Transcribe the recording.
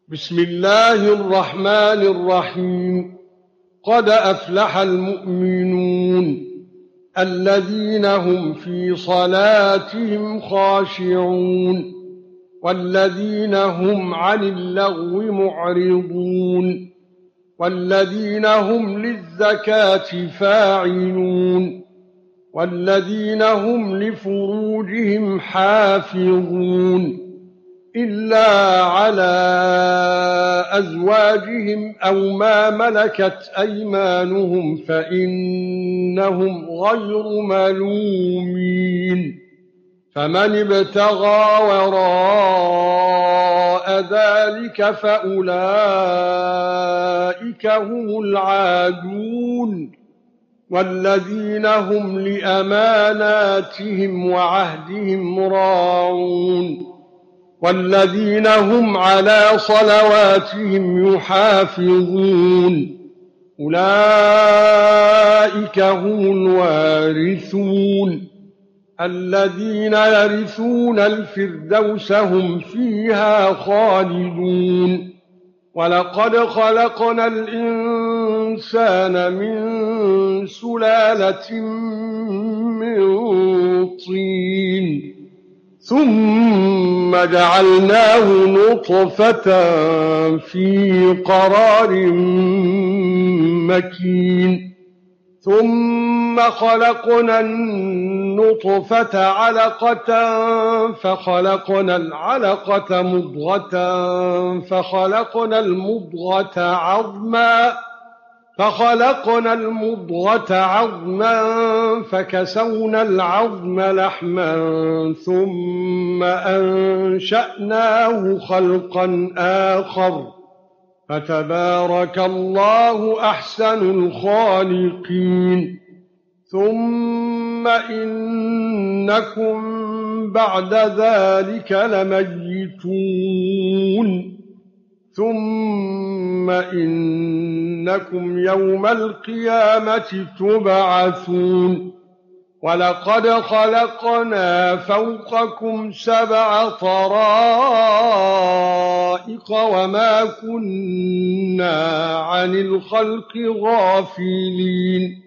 بسم الله الرحمن الرحيم. قد أفلح المؤمنون الذين هم في صلاتهم خاشعون والذين هم عن اللغو معرضون والذين هم للزكاة فاعلون والذين هم لفروجهم حافظون إلا على أزواجهم أو ما ملكت أيمانهم فإنهم غير ملومين. فمن ابتغى وراء ذلك فأولئك هم العادون والذين هم لأماناتهم وعهدهم راعون والذين هم على صلواتهم يحافظون أولئك هم الوارثون الذين يرثون الفردوس هم فيها خالدون. ولقد خلقنا الإنسان من سلالة من طين ثم جعلناه نطفة في قرار مكين ثم خلقنا النطفة علقة فخلقنا العلقة مضغة فخلقنا المضغة عظما فكسونا العظم لحما ثم أنشأناه خلقا آخر فتبارك الله أحسن الخالقين. ثم إنكم بعد ذلك لميتون ثم إنكم يوم القيامة تبعثون. ولقد خلقنا فوقكم 7 طرائق وما كنا عن الخلق غافلين.